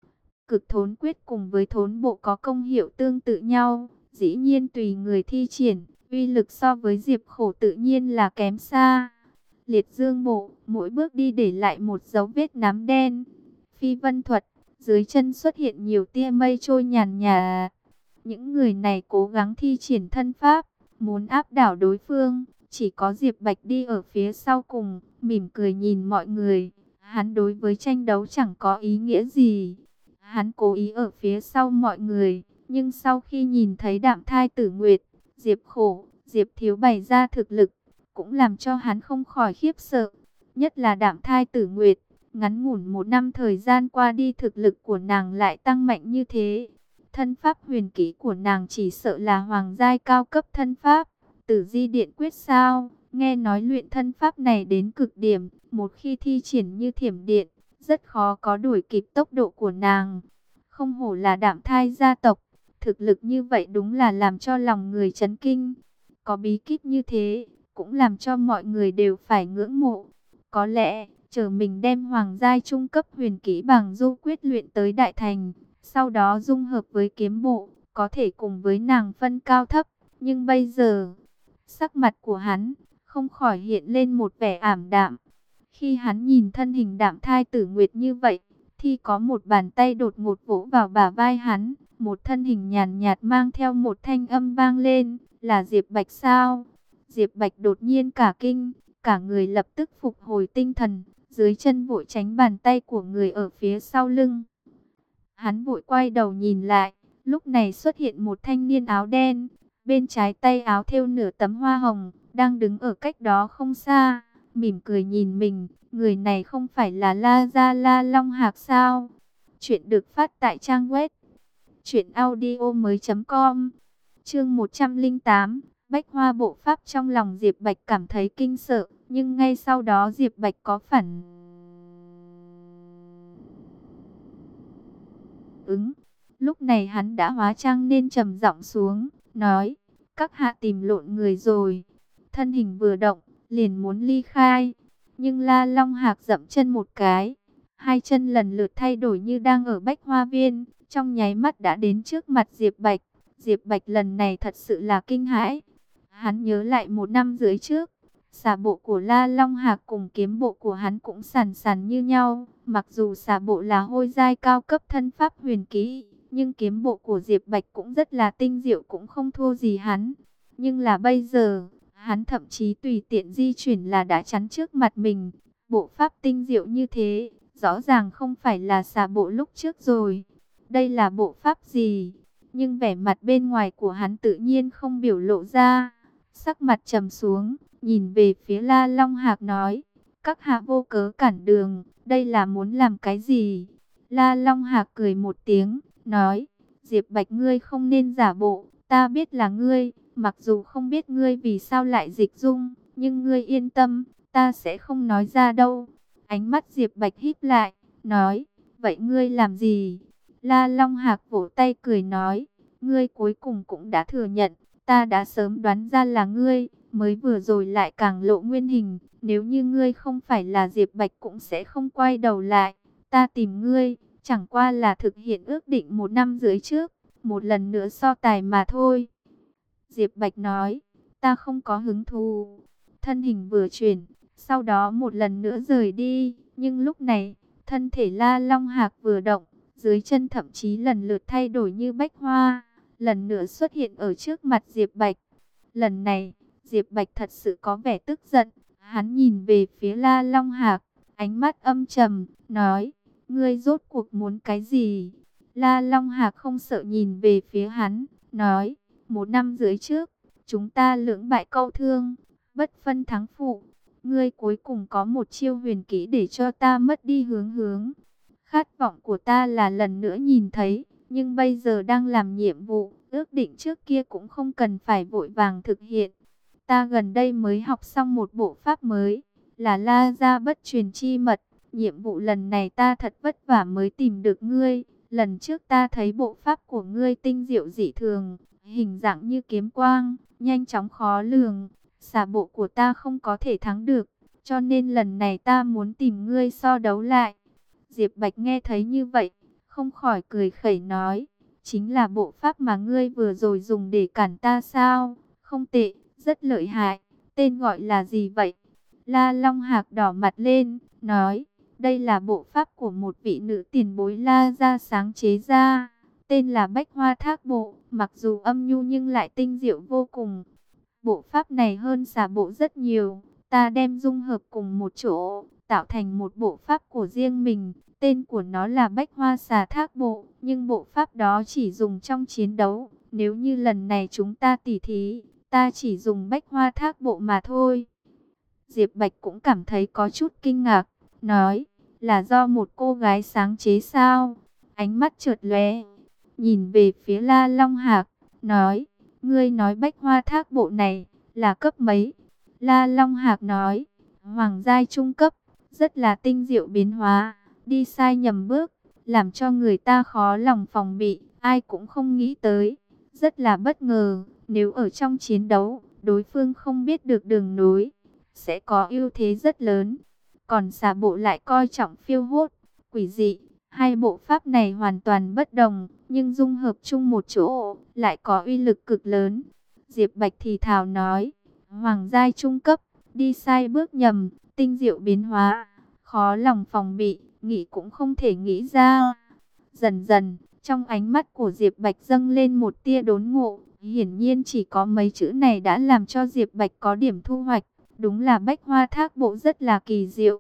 Cực thốn quyết cùng với thốn bộ có công hiệu tương tự nhau, dĩ nhiên tùy người thi triển, uy lực so với Diệp Khổ tự nhiên là kém xa. Liệt dương bộ, mỗi bước đi để lại một dấu vết nám đen. Phi vân thuật, dưới chân xuất hiện nhiều tia mây trôi nhàn nhạt. Những người này cố gắng thi triển thân pháp, muốn áp đảo đối phương. Chỉ có Diệp Bạch đi ở phía sau cùng, mỉm cười nhìn mọi người. Hắn đối với tranh đấu chẳng có ý nghĩa gì. Hắn cố ý ở phía sau mọi người. Nhưng sau khi nhìn thấy Đạm Thai Tử Nguyệt, Diệp Khổ, Diệp Thiếu bày ra thực lực, cũng làm cho hắn không khỏi khiếp sợ. Nhất là Đạm Thai Tử Nguyệt, ngắn ngủn 1 năm thời gian qua đi thực lực của nàng lại tăng mạnh như thế. Thân pháp huyền kỹ của nàng chỉ sợ là hoàng giai cao cấp thân pháp. Tử Di Điện Quyết sao? Nghe nói luyện thân pháp này đến cực điểm, một khi thi triển như thiểm điện, rất khó có đuổi kịp tốc độ của nàng. Không hổ là Đạm Thai gia tộc, thực lực như vậy đúng là làm cho lòng người chấn kinh. Có bí kíp như thế, cũng làm cho mọi người đều phải ngưỡng mộ. Có lẽ, chờ mình đem hoàng giai trung cấp huyền kỹ bằng du quyết luyện tới đại thành, sau đó dung hợp với kiếm bộ, có thể cùng với nàng phân cao thấp. Nhưng bây giờ, sắc mặt của hắn không khỏi hiện lên một vẻ ảm đạm. Khi hắn nhìn thân hình Đạm Thai Tử Nguyệt như vậy, thì có một bàn tay đột ngột vỗ vào bả vai hắn, một thân hình nhàn nhạt mang theo một thanh âm vang lên, là Diệp Bạch sao? Diệp Bạch đột nhiên cả kinh, cả người lập tức phục hồi tinh thần, dưới chân vội tránh bàn tay của người ở phía sau lưng. Hắn vội quay đầu nhìn lại, lúc này xuất hiện một thanh niên áo đen, bên trái tay áo thêu nửa tấm hoa hồng, đang đứng ở cách đó không xa, mỉm cười nhìn mình. Người này không phải là La Gia La Long Hạc sao? Chuyện được phát tại trang web truyệnaudiomoi.com. Chương 108, Bách Hoa bộ pháp. Trong lòng Diệp Bạch cảm thấy kinh sợ, nhưng ngay sau đó Diệp Bạch có phản ứng. Lúc này hắn đã hóa trang nên trầm giọng xuống, nói: "Các hạ tìm lộn người rồi." Thân hình vừa động, liền muốn ly khai, nhưng La Long Hạc dậm chân một cái, hai chân lần lượt thay đổi như đang ở Bách Hoa Viên, trong nháy mắt đã đến trước mặt Diệp Bạch. Diệp Bạch lần này thật sự là kinh hãi. Hắn nhớ lại 1 năm trước, xà bộ của La Long Hạc cùng kiếm bộ của hắn cũng sàn sàn như nhau. Mặc dù xà bộ là hôi giai cao cấp thân pháp huyền kỹ, nhưng kiếm bộ của Diệp Bạch cũng rất là tinh diệu, cũng không thua gì hắn. Nhưng là bây giờ, hắn thậm chí tùy tiện di chuyển là đã chắn trước mặt mình. Bộ pháp tinh diệu như thế, rõ ràng không phải là xà bộ lúc trước rồi. Đây là bộ pháp gì? Nhưng vẻ mặt bên ngoài của hắn tự nhiên không biểu lộ ra. Sắc mặt trầm xuống, nhìn về phía La Long Hạc nói: "Các hạ vô cớ cản đường, đây là muốn làm cái gì?" La Long Hạc cười một tiếng, nói: "Diệp Bạch, ngươi không nên giả bộ, ta biết là ngươi. Mặc dù không biết ngươi vì sao lại dịch dung, nhưng ngươi yên tâm, ta sẽ không nói ra đâu." Ánh mắt Diệp Bạch híp lại, nói: "Vậy ngươi làm gì?" La Long Hạc vỗ tay cười nói: "Ngươi cuối cùng cũng đã thừa nhận, ta đã sớm đoán ra là ngươi, mới vừa rồi lại càng lộ nguyên hình. Nếu như ngươi không phải là Diệp Bạch cũng sẽ không quay đầu lại. Ta tìm ngươi, chẳng qua là thực hiện ước định 1 năm trước, một lần nữa so tài mà thôi." Diệp Bạch nói: "Ta không có hứng thú." Thân hình vừa chuyển, sau đó một lần nữa rời đi. Nhưng lúc này, thân thể La Long Hạc vừa động, dưới chân thậm chí lần lượt thay đổi như bách hoa, lần nữa xuất hiện ở trước mặt Diệp Bạch. Lần này, Diệp Bạch thật sự có vẻ tức giận. Hắn nhìn về phía La Long Hạc, ánh mắt âm trầm, nói: "Ngươi rốt cuộc muốn cái gì?" La Long Hạc không sợ nhìn về phía hắn, nói: 1 năm trước, chúng ta lưỡng bại câu thương, bất phân thắng phụ. Ngươi cuối cùng có một chiêu huyền kỹ để cho ta mất đi hướng hướng. Khát vọng của ta là lần nữa nhìn thấy, nhưng bây giờ đang làm nhiệm vụ, ước định trước kia cũng không cần phải vội vàng thực hiện. Ta gần đây mới học xong một bộ pháp mới, là La Gia bất truyền chi mật. Nhiệm vụ lần này ta thật vất vả mới tìm được ngươi. Lần trước ta thấy bộ pháp của ngươi tinh diệu dị thường, hình dạng như kiếm quang, nhanh chóng khó lường. Xà bộ của ta không có thể thắng được, cho nên lần này ta muốn tìm ngươi so đấu lại." Diệp Bạch nghe thấy như vậy, không khỏi cười khẩy nói: "Chính là bộ pháp mà ngươi vừa rồi dùng để cản ta sao? Không tệ, rất lợi hại. Tên gọi là gì vậy?" La Long Hạc đỏ mặt lên, nói: "Đây là bộ pháp của một vị nữ tiền bối La Gia sáng chế ra, tên là Bách Hoa Thác Bộ. Mặc dù âm nhu nhưng lại tinh diệu vô cùng. Bộ pháp này hơn xà bộ rất nhiều. Ta đem dung hợp cùng một chỗ, tạo thành một bộ pháp của riêng mình. Tên của nó là Bách Hoa Xà Thác Bộ, nhưng bộ pháp đó chỉ dùng trong chiến đấu. Nếu như lần này chúng ta tỉ thí, ta chỉ dùng Bách Hoa Thác Bộ mà thôi." Diệp Bạch cũng cảm thấy có chút kinh ngạc, nói: "Là do một cô gái sáng chế sao?" Ánh mắt chợt lóe, nhìn về phía La Long Hạc, nói: "Ngươi nói Bách Hoa Thác Bộ này là cấp mấy?" La Long Hạc nói: "Hoàng giai trung cấp, rất là tinh diệu biến hóa, đi sai nhầm bước, làm cho người ta khó lòng phòng bị, ai cũng không nghĩ tới, rất là bất ngờ. Nếu ở trong chiến đấu, đối phương không biết được đường nối, sẽ có ưu thế rất lớn. Còn xà bộ lại coi trọng phiêu hốt, quỷ dị. Hai bộ pháp này hoàn toàn bất đồng, nhưng dung hợp chung một chỗ, lại có uy lực cực lớn." Diệp Bạch thì thào nói: "Hoàng giai trung cấp, đi sai bước nhầm, tinh diệu biến hóa, khó lòng phòng bị, nghĩ cũng không thể nghĩ ra." Dần dần, trong ánh mắt của Diệp Bạch dâng lên một tia đốn ngộ. Hiển nhiên chỉ có mấy chữ này đã làm cho Diệp Bạch có điểm thu hoạch. Đúng là Bách Hoa Thác Bộ rất là kỳ diệu.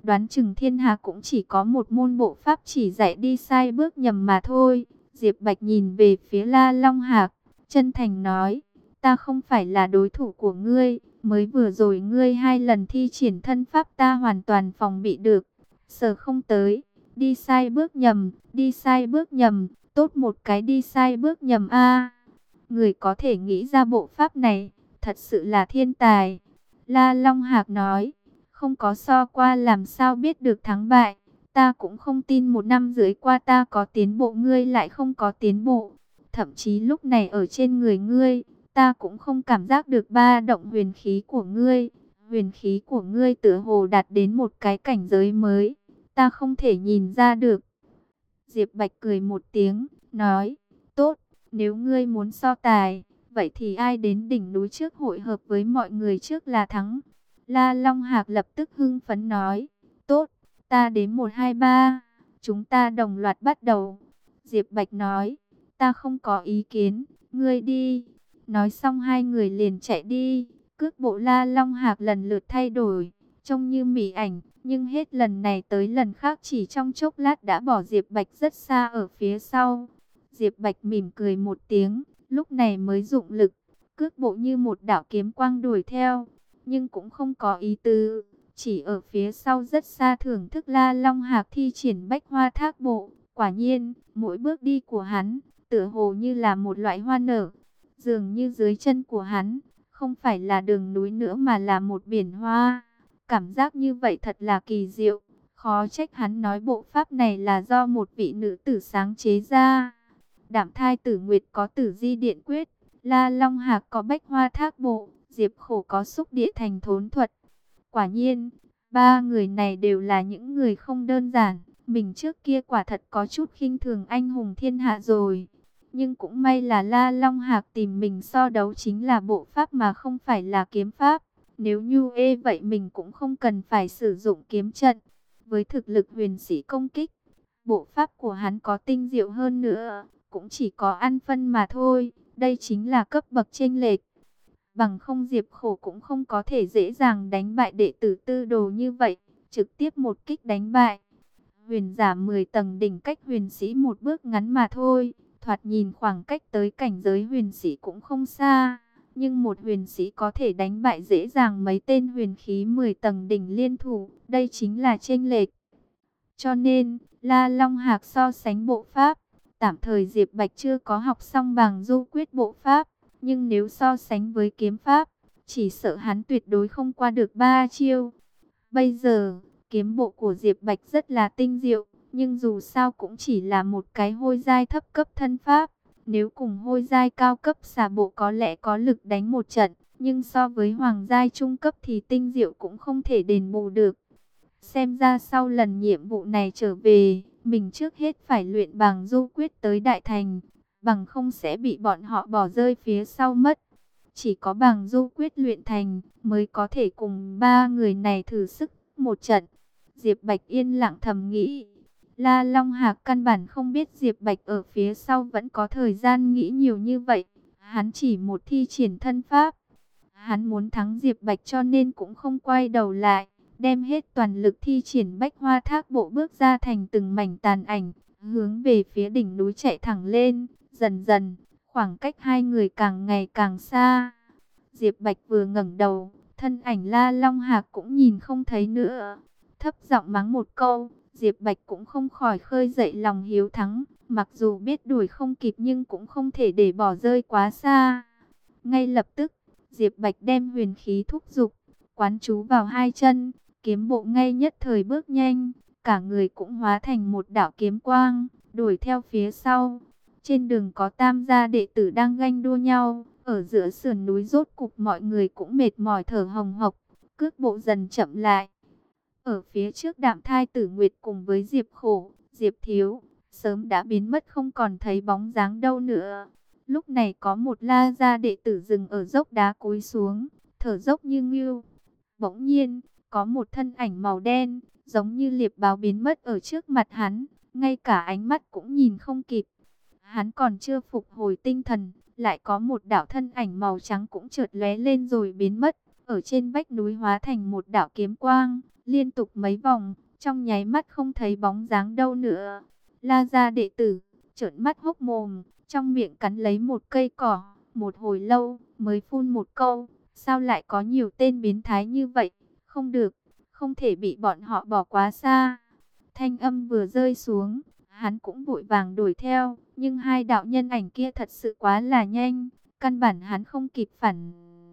Đoán chừng thiên hạ cũng chỉ có một môn bộ pháp chỉ dạy đi sai bước nhầm mà thôi. Diệp Bạch nhìn về phía La Long Hạc, chân thành nói, ta không phải là đối thủ của ngươi, mới vừa rồi ngươi 2 lần thi triển thân pháp ta hoàn toàn phòng bị được, sợ không tới, đi sai bước nhầm, đi sai bước nhầm, tốt một cái đi sai bước nhầm a. Người có thể nghĩ ra bộ pháp này, thật sự là thiên tài. La Long Hạc nói, không có so qua làm sao biết được thắng bại. Ta cũng không tin 1 năm rưỡi qua ta có tiến bộ ngươi lại không có tiến bộ. Thậm chí lúc này ở trên người ngươi, ta cũng không cảm giác được ba động huyền khí của ngươi. Huyền khí của ngươi tựa hồ đạt đến một cái cảnh giới mới. Ta không thể nhìn ra được. Diệp Bạch cười một tiếng, nói, tốt, nếu ngươi muốn so tài, vậy thì ai đến đỉnh núi trước hội hợp với mọi người trước là thắng. La Long Hạc lập tức hưng phấn nói, tốt, ta đếm 1, 2, 3, chúng ta đồng loạt bắt đầu. Diệp Bạch nói, ta không có ý kiến, ngươi đi. Nói xong 2 người liền chạy đi, cước bộ La Long Hạc lần lượt thay đổi, trông như mỉ ảnh, nhưng hết lần này tới lần khác chỉ trong chốc lát đã bỏ Diệp Bạch rất xa ở phía sau. Diệp Bạch mỉm cười một tiếng, lúc này mới dụng lực, cước bộ như một đạo kiếm quang đuổi theo, nhưng cũng không có ý tứ, chỉ ở phía sau rất xa thưởng thức La Long Hạc thi triển bách hoa thác bộ. Quả nhiên, mỗi bước đi của hắn, tựa hồ như là một loại hoa nở, dường như dưới chân của hắn, không phải là đường núi nữa mà là một biển hoa. Cảm giác như vậy thật là kỳ diệu, khó trách hắn nói bộ pháp này là do một vị nữ tử sáng chế ra. Đạm Thai Tử Nguyệt có Tử Di Điện Quyết, La Long Hạc có Bách Hoa Thác Bộ, Diệp Khổ có Xúc Địa Thành Thốn Thuật. Quả nhiên, 3 người này đều là những người không đơn giản. Mình trước kia quả thật có chút khinh thường anh hùng thiên hạ rồi. Nhưng cũng may là La Long Hạc tìm mình so đấu chính là bộ pháp mà không phải là kiếm pháp. Nếu như vậy mình cũng không cần phải sử dụng kiếm trận. Với thực lực huyền sĩ công kích, bộ pháp của hắn có tinh diệu hơn nữa, cũng chỉ có ăn phân mà thôi. Đây chính là cấp bậc chênh lệch. Bằng không Diệp Khổ cũng không có thể dễ dàng đánh bại đệ tử Tư Đồ như vậy, trực tiếp một kích đánh bại. Huyền giả 10 tầng đỉnh cách huyền sĩ một bước ngắn mà thôi, thoạt nhìn khoảng cách tới cảnh giới huyền sĩ cũng không xa, nhưng một huyền sĩ có thể đánh bại dễ dàng mấy tên huyền khí 10 tầng đỉnh liên thủ, đây chính là chênh lệch. Cho nên, La Long Hạc so sánh bộ pháp, tạm thời Diệp Bạch chưa có học xong Bàng Du Quyết bộ pháp, nhưng nếu so sánh với kiếm pháp, chỉ sợ hắn tuyệt đối không qua được 3 chiêu. Bây giờ, kiếm bộ của Diệp Bạch rất là tinh diệu, nhưng dù sao cũng chỉ là một cái hôi giai thấp cấp thân pháp. Nếu cùng hôi giai cao cấp xà bộ có lẽ có lực đánh một trận, nhưng so với hoàng giai trung cấp thì tinh diệu cũng không thể đền bù được. Xem ra sau lần nhiệm vụ này trở về, mình trước hết phải luyện Bàng Du Quyết tới đại thành, bằng không sẽ bị bọn họ bỏ rơi phía sau mất. Chỉ có Bàng Du Quyết luyện thành mới có thể cùng 3 người này thử sức một trận. Diệp Bạch yên lặng thầm nghĩ. La Long Hạc căn bản không biết Diệp Bạch ở phía sau vẫn có thời gian nghĩ nhiều như vậy. Hắn chỉ một thi triển thân pháp. Hắn muốn thắng Diệp Bạch cho nên cũng không quay đầu lại, đem hết toàn lực thi triển bách hoa thác bộ bước ra thành từng mảnh tàn ảnh, hướng về phía đỉnh núi chạy thẳng lên. Dần dần, khoảng cách 2 người càng ngày càng xa. Diệp Bạch vừa ngẩng đầu, thân ảnh La Long Hạc cũng nhìn không thấy nữa. Thấp giọng mắng một câu, Diệp Bạch cũng không khỏi khơi dậy lòng hiếu thắng. Mặc dù biết đuổi không kịp nhưng cũng không thể để bỏ rơi quá xa. Ngay lập tức, Diệp Bạch đem huyền khí thúc dục, quán chú vào 2 chân, kiếm bộ ngay nhất thời bước nhanh, cả người cũng hóa thành một đạo kiếm quang, đuổi theo phía sau. Trên đường có Tam gia đệ tử đang ganh đua nhau, ở giữa sườn núi rốt cục mọi người cũng mệt mỏi thở hồng hộc, cước bộ dần chậm lại. Ở phía trước Đạm Thai Tử Nguyệt cùng với Diệp Khổ, Diệp Thiếu, sớm đã biến mất không còn thấy bóng dáng đâu nữa. Lúc này có một La gia đệ tử dừng ở dốc đá cúi xuống, thở dốc như ngưu. Bỗng nhiên, có một thân ảnh màu đen, giống như liệp báo biến mất ở trước mặt hắn, ngay cả ánh mắt cũng nhìn không kịp. Hắn còn chưa phục hồi tinh thần, lại có một đạo thân ảnh màu trắng cũng chợt lóe lên rồi biến mất, ở trên vách núi hóa thành một đạo kiếm quang, liên tục mấy vòng, trong nháy mắt không thấy bóng dáng đâu nữa. La gia đệ tử trợn mắt hốc mồm, trong miệng cắn lấy một cây cỏ, một hồi lâu mới phun một câu, sao lại có nhiều tên biến thái như vậy, không được, không thể bị bọn họ bỏ quá xa. Thanh âm vừa rơi xuống, hắn cũng vội vàng đuổi theo, nhưng hai đạo nhân ảnh kia thật sự quá là nhanh, căn bản hắn không kịp phản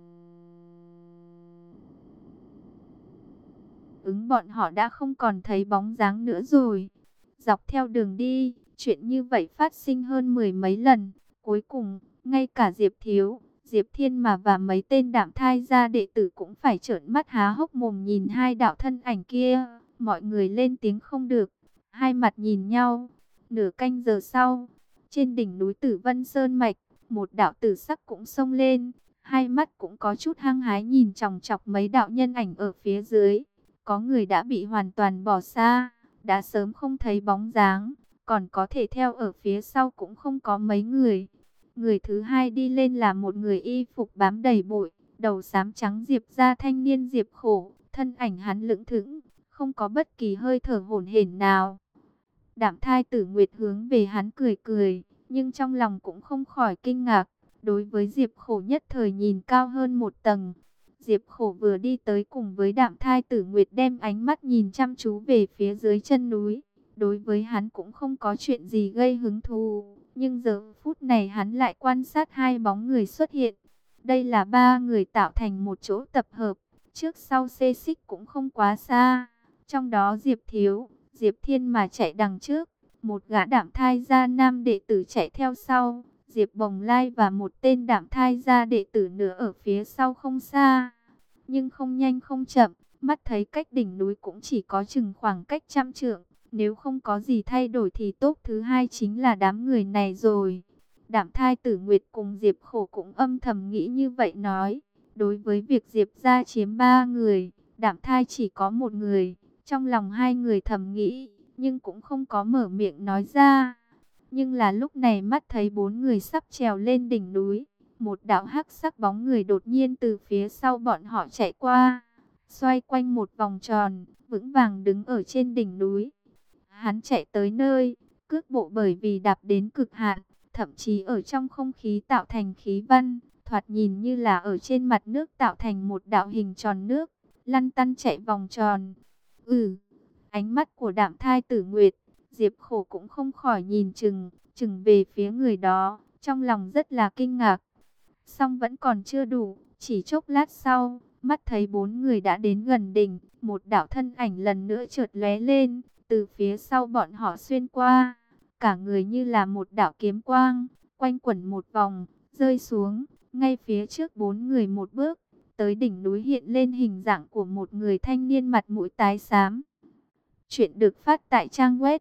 ứng, bọn họ đã không còn thấy bóng dáng nữa rồi. Dọc theo đường đi, chuyện như vậy phát sinh hơn mười mấy lần, cuối cùng, ngay cả Diệp Thiếu, Diệp Thiên mà và mấy tên Đạm Thai gia đệ tử cũng phải trợn mắt há hốc mồm nhìn hai đạo thân ảnh kia. Mọi người lên tiếng không được, hai mặt nhìn nhau. Nửa canh giờ sau, trên đỉnh núi Tử Vân Sơn Mạch, một đạo tử sắc cũng xông lên, hai mắt cũng có chút hăng hái nhìn chòng chọc mấy đạo nhân ảnh ở phía dưới. Có người đã bị hoàn toàn bỏ xa, đã sớm không thấy bóng dáng, còn có thể theo ở phía sau cũng không có mấy người. Người thứ hai đi lên là một người y phục bám đầy bụi, đầu xám trắng Diệp gia thanh niên Diệp Khổ, thân ảnh hắn lững thững, không có bất kỳ hơi thở hổn hển nào. Đạm Thai Tử Nguyệt hướng về hắn cười cười, nhưng trong lòng cũng không khỏi kinh ngạc, đối với Diệp Khổ nhất thời nhìn cao hơn một tầng. Diệp Khổ vừa đi tới cùng với Đạm Thai Tử Nguyệt đem ánh mắt nhìn chăm chú về phía dưới chân núi. Đối với hắn cũng không có chuyện gì gây hứng thú, nhưng giờ phút này hắn lại quan sát hai bóng người xuất hiện. Đây là ba người tạo thành một chỗ tập hợp, trước sau xê xích cũng không quá xa. Trong đó Diệp Thiếu, Diệp Thiên mà chạy đằng trước, một gã Đạm Thai gia nam đệ tử chạy theo sau, Diệp Bồng Lai và một tên Đạm Thai gia đệ tử nữa ở phía sau không xa, nhưng không nhanh không chậm, mắt thấy cách đỉnh núi cũng chỉ có chừng khoảng cách 100 trượng, nếu không có gì thay đổi thì top thứ hai chính là đám người này rồi. Đạm Thai Tử Nguyệt cùng Diệp Khổ cũng âm thầm nghĩ như vậy nói, đối với việc Diệp gia chiếm 3 người, Đạm Thai chỉ có một người, trong lòng hai người thầm nghĩ, nhưng cũng không có mở miệng nói ra. Nhưng là lúc này mắt thấy bốn người sắp trèo lên đỉnh núi, một đạo hắc sắc bóng người đột nhiên từ phía sau bọn họ chạy qua, xoay quanh một vòng tròn, vững vàng đứng ở trên đỉnh núi. Hắn chạy tới nơi, cước bộ bởi vì đạp đến cực hạn, thậm chí ở trong không khí tạo thành khí văn, thoạt nhìn như là ở trên mặt nước tạo thành một đạo hình tròn nước, lăn tăn chạy vòng tròn. Ánh mắt của Đạm Thai Tử Nguyệt, Diệp Khổ cũng không khỏi nhìn chừng về phía người đó, trong lòng rất là kinh ngạc. Song vẫn còn chưa đủ, chỉ chốc lát sau, mắt thấy bốn người đã đến gần đỉnh, một đạo thân ảnh lần nữa chợt lóe lên, từ phía sau bọn họ xuyên qua, cả người như là một đạo kiếm quang, quanh quẩn một vòng, rơi xuống, ngay phía trước bốn người một bước, tới đỉnh núi hiện lên hình dạng của một người thanh niên mặt mũi tái xám. Chuyện được phát tại trang web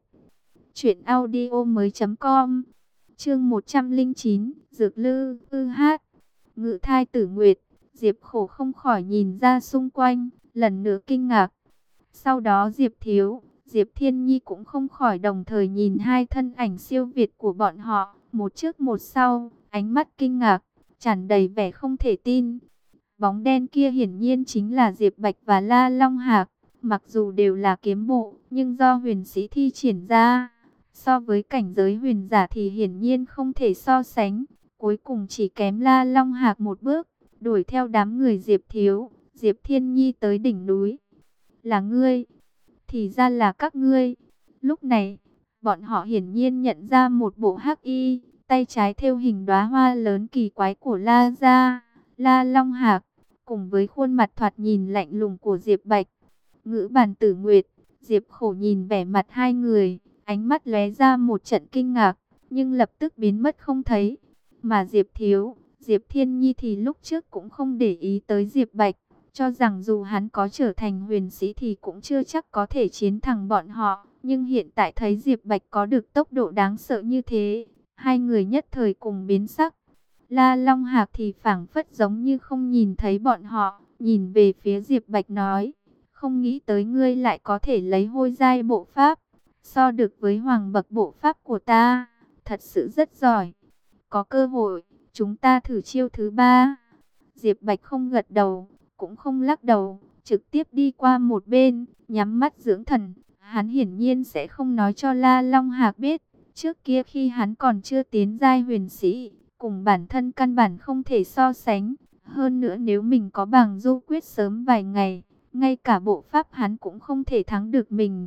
truyệnaudiomoi.com. Chương 109, Dược Lư, hát. Ngự Thai Tử Nguyệt, Diệp Khổ không khỏi nhìn ra xung quanh, lần nữa kinh ngạc. Sau đó Diệp Thiếu, Diệp Thiên Nhi cũng không khỏi đồng thời nhìn hai thân ảnh siêu việt của bọn họ, một trước một sau, ánh mắt kinh ngạc, tràn đầy vẻ không thể tin. Bóng đen kia hiển nhiên chính là Diệp Bạch và La Long Hạc. Mặc dù đều là kiếm bộ, nhưng do huyền sĩ thi triển ra, so với cảnh giới huyền giả thì hiển nhiên không thể so sánh. Cuối cùng chỉ kém La Long Hạc một bước, đuổi theo đám người Diệp Thiếu, Diệp Thiên Nhi tới đỉnh núi. Là ngươi, thì ra là các ngươi. Lúc này, bọn họ hiển nhiên nhận ra một bộ hắc y, tay trái thêu hình đóa hoa lớn kỳ quái của La gia, La Long Hạc, cùng với khuôn mặt thoạt nhìn lạnh lùng của Diệp Bạch. Ngữ Bàn Tử Nguyệt, Diệp Khổ nhìn vẻ mặt hai người, ánh mắt lóe ra một trận kinh ngạc, nhưng lập tức biến mất không thấy. Mà Diệp Thiếu, Diệp Thiên Nhi thì lúc trước cũng không để ý tới Diệp Bạch, cho rằng dù hắn có trở thành huyền sĩ thì cũng chưa chắc có thể chiến thắng bọn họ. Nhưng hiện tại thấy Diệp Bạch có được tốc độ đáng sợ như thế, hai người nhất thời cùng biến sắc. La Long Hạc thì phảng phất giống như không nhìn thấy bọn họ, nhìn về phía Diệp Bạch nói, không nghĩ tới ngươi lại có thể lấy hôi giai bộ pháp, so được với hoàng bậc bộ pháp của ta, thật sự rất giỏi. Có cơ hội, chúng ta thử chiêu thứ ba. Diệp Bạch không gật đầu, cũng không lắc đầu, trực tiếp đi qua một bên, nhắm mắt dưỡng thần. Hắn hiển nhiên sẽ không nói cho La Long Hạc biết, trước kia khi hắn còn chưa tiến giai huyền sĩ, cùng bản thân căn bản không thể so sánh. Hơn nữa nếu mình có bằng du quyết sớm vài ngày, ngay cả bộ pháp hắn cũng không thể thắng được mình.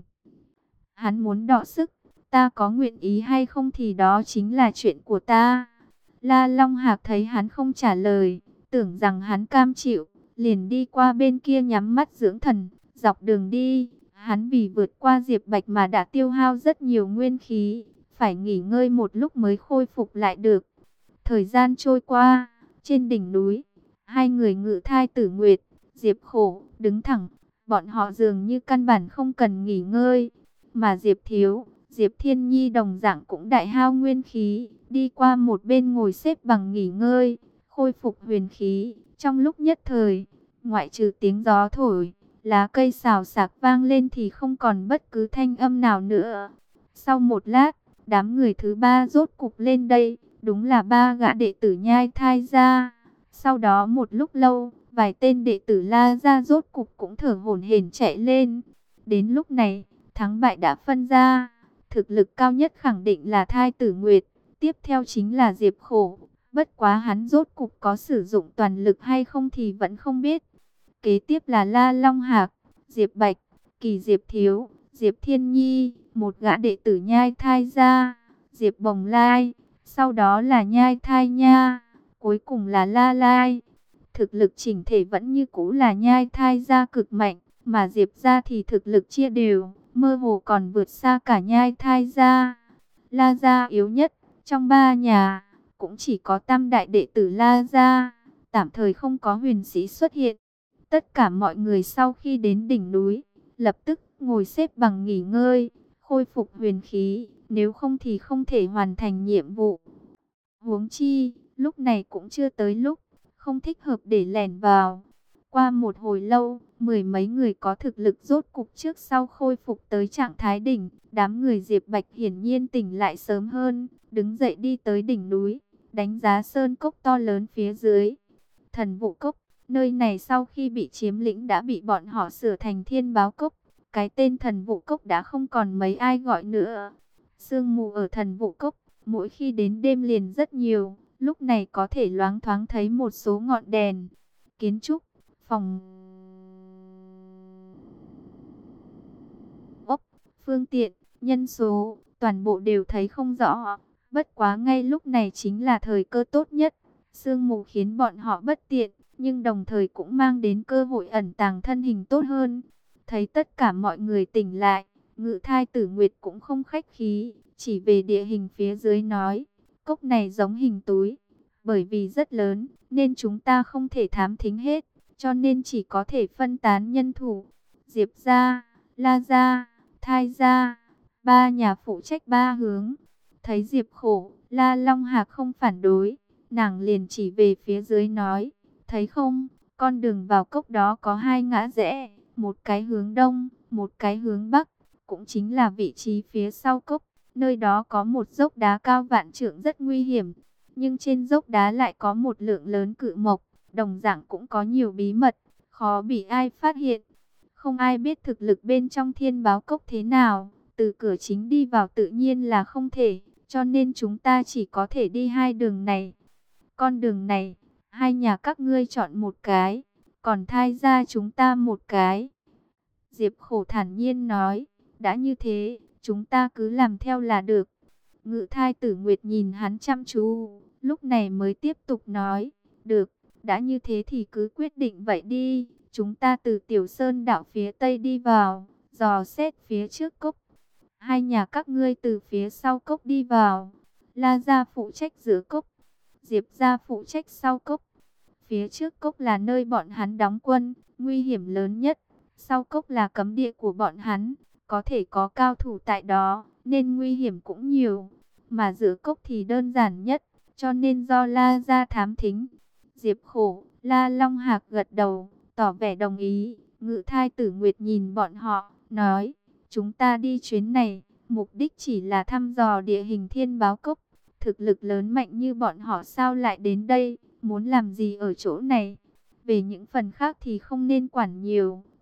Hắn muốn đọ sức, ta có nguyện ý hay không thì đó chính là chuyện của ta. La Long Hạc thấy hắn không trả lời, tưởng rằng hắn cam chịu, liền đi qua bên kia nhắm mắt dưỡng thần. Dọc đường đi, hắn vì vượt qua Diệp Bạch mà đã tiêu hao rất nhiều nguyên khí, phải nghỉ ngơi một lúc mới khôi phục lại được. Thời gian trôi qua, trên đỉnh núi, hai người Ngự Thai Tử Nguyệt, Diệp Khổ đứng thẳng, bọn họ dường như căn bản không cần nghỉ ngơi, mà Diệp Thiếu, Diệp Thiên Nhi đồng dạng cũng đại hao nguyên khí, đi qua một bên ngồi xếp bằng nghỉ ngơi, khôi phục huyền khí. Trong lúc nhất thời, ngoại trừ tiếng gió thổi, lá cây xào xạc vang lên thì không còn bất cứ thanh âm nào nữa. Sau một lát, đám người thứ ba rốt cục lên đây, đúng là ba gã đệ tử Nhai Thai gia. Sau đó một lúc lâu, vài tên đệ tử La gia rốt cục cũng thở hổn hển chạy lên. Đến lúc này, thắng bại đã phân ra, thực lực cao nhất khẳng định là Thai Tử Nguyệt, tiếp theo chính là Diệp Khổ. Bất quá hắn rốt cục có sử dụng toàn lực hay không thì vẫn không biết. Kế tiếp là La Long Hạc, Diệp Bạch, Kỳ Diệp Thiếu, Diệp Thiên Nhi, một gã đệ tử Nhai Thai gia, Diệp Bồng Lai, sau đó là Nhai Thai Nha, cuối cùng là La Lai. Thực lực chỉnh thể vẫn như cũ là Nhai Thai gia cực mạnh, mà Diệp gia thì thực lực chia đều, mơ hồ còn vượt xa cả Nhai Thai gia. La gia yếu nhất trong ba nhà, cũng chỉ có tam đại đệ tử La gia, tạm thời không có huyền sĩ xuất hiện. Tất cả mọi người sau khi đến đỉnh núi, lập tức ngồi xếp bằng nghỉ ngơi, khôi phục huyền khí, nếu không thì không thể hoàn thành nhiệm vụ. Huống chi, lúc này cũng chưa tới lúc, không thích hợp để lẻn vào. Qua một hồi lâu, mười mấy người có thực lực rốt cục trước sau khôi phục tới trạng thái đỉnh. Đám người Diệp Bạch hiển nhiên tỉnh lại sớm hơn, đứng dậy đi tới đỉnh núi, đánh giá sơn cốc to lớn phía dưới. Thần Vũ Cốc, nơi này sau khi bị chiếm lĩnh đã bị bọn họ sửa thành Thiên Báo Cốc. Cái tên Thần Vũ Cốc đã không còn mấy ai gọi nữa. Sương mù ở Thần Vũ Cốc, mỗi khi đến đêm liền rất nhiều, lúc này có thể loáng thoáng thấy một số ngọn đèn. Kiến trúc, phòng ốc, phương tiện, nhân số, toàn bộ đều thấy không rõ. Bất quá ngay lúc này chính là thời cơ tốt nhất. Sương mù khiến bọn họ bất tiện, nhưng đồng thời cũng mang đến cơ hội ẩn tàng thân hình tốt hơn. Thấy tất cả mọi người tỉnh lại, Ngự Thai Tử Nguyệt cũng không khách khí, chỉ về địa hình phía dưới nói, cốc này giống hình túi, bởi vì rất lớn, nên chúng ta không thể thám thính hết, cho nên chỉ có thể phân tán nhân thủ. Diệp gia, La gia, Thai gia, ba nhà phụ trách ba hướng. Thấy Diệp Khổ, La Long Hạc không phản đối, nàng liền chỉ về phía dưới nói, thấy không, con đường vào cốc đó có hai ngã rẽ, một cái hướng đông, một cái hướng bắc, cũng chính là vị trí phía sau cốc. Nơi đó có một dốc đá cao vạn trượng rất nguy hiểm, nhưng trên dốc đá lại có một lượng lớn cự mộc, đồng dạng cũng có nhiều bí mật, khó bị ai phát hiện. Không ai biết thực lực bên trong Thiên Báo Cốc thế nào, từ cửa chính đi vào tự nhiên là không thể, cho nên chúng ta chỉ có thể đi hai đường này. Con đường này, hai nhà các ngươi chọn một cái, còn Thai gia chúng ta một cái. Diệp Khổ thản nhiên nói, đã như thế, chúng ta cứ làm theo là được. Ngự Thai Tử Nguyệt nhìn hắn chăm chú, lúc này mới tiếp tục nói, được, đã như thế thì cứ quyết định vậy đi. Chúng ta từ Tiểu Sơn đảo phía Tây đi vào, dò xét phía trước cốc. Hai nhà các ngươi từ phía sau cốc đi vào. La gia phụ trách giữa cốc, Diệp gia phụ trách sau cốc. Phía trước cốc là nơi bọn hắn đóng quân, nguy hiểm lớn nhất. Sau cốc là cấm địa của bọn hắn, có thể có cao thủ tại đó, nên nguy hiểm cũng nhiều. Mà giữa cốc thì đơn giản nhất, cho nên do La gia thám thính. Diệp Khổ, La Long Hạc gật đầu, tỏ vẻ đồng ý. Ngự Thai Tử Nguyệt nhìn bọn họ, nói, chúng ta đi chuyến này, mục đích chỉ là thăm dò địa hình Thiên Báo Cốc. Thực lực lớn mạnh như bọn họ sao lại đến đây, muốn làm gì ở chỗ này. Về những phần khác thì không nên quản nhiều,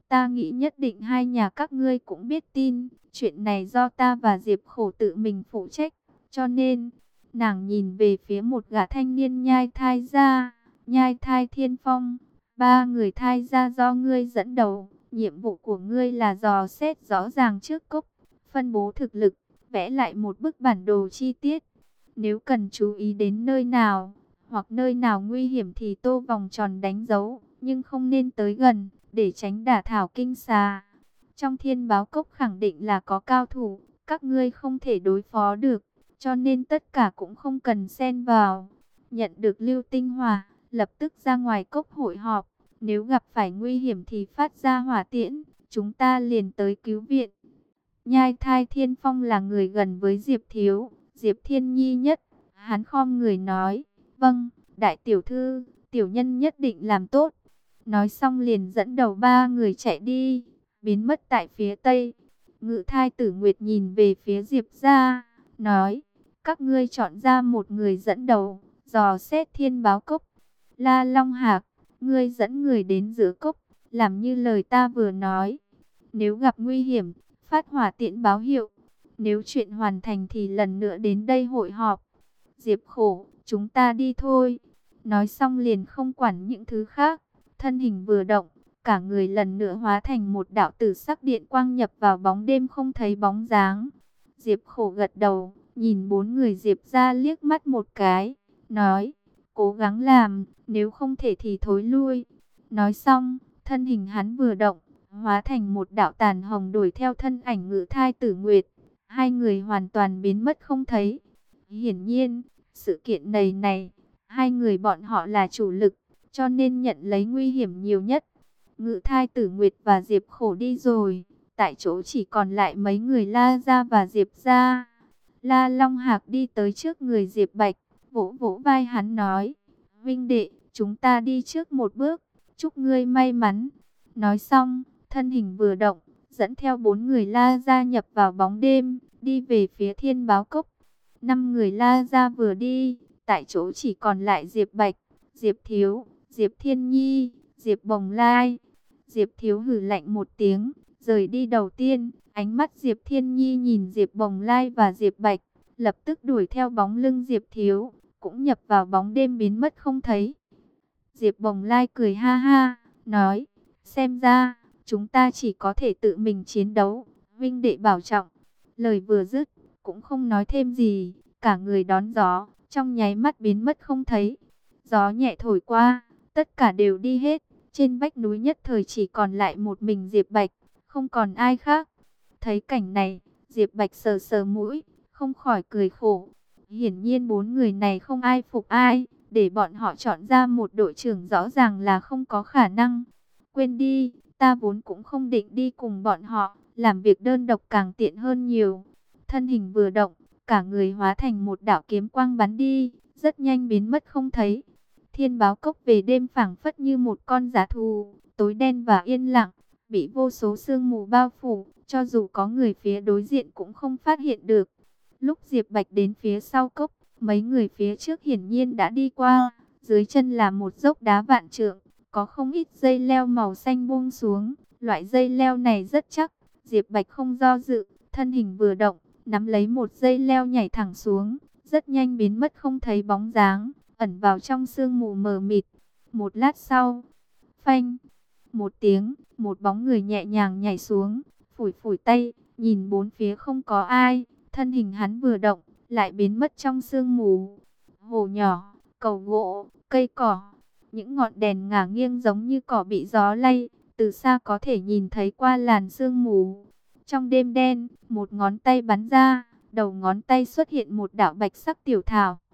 Ta nghĩ nhất định hai nhà các ngươi cũng biết tin, chuyện này do ta và Diệp Khổ tự mình phụ trách, cho nên, nàng nhìn về phía một gã thanh niên nhai thai gia, nhai thai Thiên Phong, ba người thai gia do ngươi dẫn đầu, nhiệm vụ của ngươi là dò xét rõ ràng trước cốc, phân bố thực lực, vẽ lại một bức bản đồ chi tiết. Nếu cần chú ý đến nơi nào, hoặc nơi nào nguy hiểm thì tô vòng tròn đánh dấu, nhưng không nên tới gần, để tránh đả thảo kinh xà. Trong Thiên Báo Cốc khẳng định là có cao thủ, các ngươi không thể đối phó được, cho nên tất cả cũng không cần xen vào. Nhận được Lưu Tinh Hỏa, lập tức ra ngoài cốc hội họp, nếu gặp phải nguy hiểm thì phát ra hỏa tiễn, chúng ta liền tới cứu viện. Nhai thai Thiên Phong là người gần với Diệp Thiếu, Diệp Thiên Nhi nhất, hắn khom người nói, vâng, đại tiểu thư, tiểu nhân nhất định làm tốt. Nói xong liền dẫn đầu ba người chạy đi, biến mất tại phía tây. Ngự thai Tử Nguyệt nhìn về phía Diệp gia, nói, các ngươi chọn ra một người dẫn đầu, dò xét Thiên Báo Cốc. La Long Hạc, ngươi dẫn người đến giữa cốc, làm như lời ta vừa nói. Nếu gặp nguy hiểm, phát hỏa tiễn báo hiệu. Nếu chuyện hoàn thành thì lần nữa đến đây hội họp. Diệp Khổ, chúng ta đi thôi. Nói xong liền không quản những thứ khác. Thân hình vừa động, cả người lần nữa hóa thành một đạo tử sắc điện quang nhập vào bóng đêm không thấy bóng dáng. Diệp Khổ gật đầu, nhìn bốn người Diệp ra liếc mắt một cái, nói, cố gắng làm, nếu không thể thì thối lui. Nói xong, thân hình hắn vừa động, hóa thành một đạo tàn hồng đuổi theo thân ảnh Ngự thai Tử Nguyệt. Hai người hoàn toàn biến mất không thấy. Hiển nhiên, sự kiện này, hai người bọn họ là chủ lực, cho nên nhận lấy nguy hiểm nhiều nhất. Ngự thai Tử Nguyệt và Diệp Khổ đi rồi, tại chỗ chỉ còn lại mấy người La Gia và Diệp Gia. La Long Hạc đi tới trước người Diệp Bạch, vỗ vỗ vai hắn nói, huynh đệ, chúng ta đi trước một bước, chúc ngươi may mắn. Nói xong, thân hình vừa động, dẫn theo bốn người La Gia nhập vào bóng đêm, đi về phía Thiên Báo Cốc. Năm người La Gia vừa đi, tại chỗ chỉ còn lại Diệp Bạch, Diệp Thiếu, Diệp Thiên Nhi, Diệp Bồng Lai. Diệp Thiếu hừ lạnh một tiếng, rời đi đầu tiên. Ánh mắt Diệp Thiên Nhi nhìn Diệp Bồng Lai và Diệp Bạch, lập tức đuổi theo bóng lưng Diệp Thiếu, cũng nhập vào bóng đêm biến mất không thấy. Diệp Bồng Lai cười ha ha, nói, xem ra, chúng ta chỉ có thể tự mình chiến đấu, huynh đệ bảo trọng. Lời vừa dứt, cũng không nói thêm gì, cả người đón gió, trong nháy mắt biến mất không thấy. Gió nhẹ thổi qua, tất cả đều đi hết, trên vách núi nhất thời chỉ còn lại một mình Diệp Bạch, không còn ai khác. Thấy cảnh này, Diệp Bạch sờ sờ mũi, không khỏi cười khổ. Hiển nhiên bốn người này không ai phục ai, để bọn họ chọn ra một đội trưởng rõ ràng là không có khả năng. Quên đi, ta vốn cũng không định đi cùng bọn họ, làm việc đơn độc càng tiện hơn nhiều. Thân hình vừa động, cả người hóa thành một đạo kiếm quang bắn đi, rất nhanh biến mất không thấy. Thiên Báo Cốc về đêm phảng phất như một con dã thú, tối đen và yên lặng, bị vô số sương mù bao phủ, cho dù có người phía đối diện cũng không phát hiện được. Lúc Diệp Bạch đến phía sau cốc, mấy người phía trước hiển nhiên đã đi qua, dưới chân là một dốc đá vạn trượng, có không ít dây leo màu xanh buông xuống, loại dây leo này rất chắc. Diệp Bạch không do dự, thân hình vừa động, nắm lấy một dây leo nhảy thẳng xuống, rất nhanh biến mất không thấy bóng dáng, ẩn vào trong sương mù mờ mịt. Một lát sau, phanh, một tiếng, một bóng người nhẹ nhàng nhảy xuống, phủi phủi tay, nhìn bốn phía không có ai, thân hình hắn vừa động, lại biến mất trong sương mù. Hồ nhỏ, cầu gỗ, cây cỏ, những ngọn đèn ngả nghiêng giống như cỏ bị gió lay, từ xa có thể nhìn thấy qua làn sương mù. Trong đêm đen, một ngón tay bắn ra, đầu ngón tay xuất hiện một đạo bạch sắc tiểu thảo.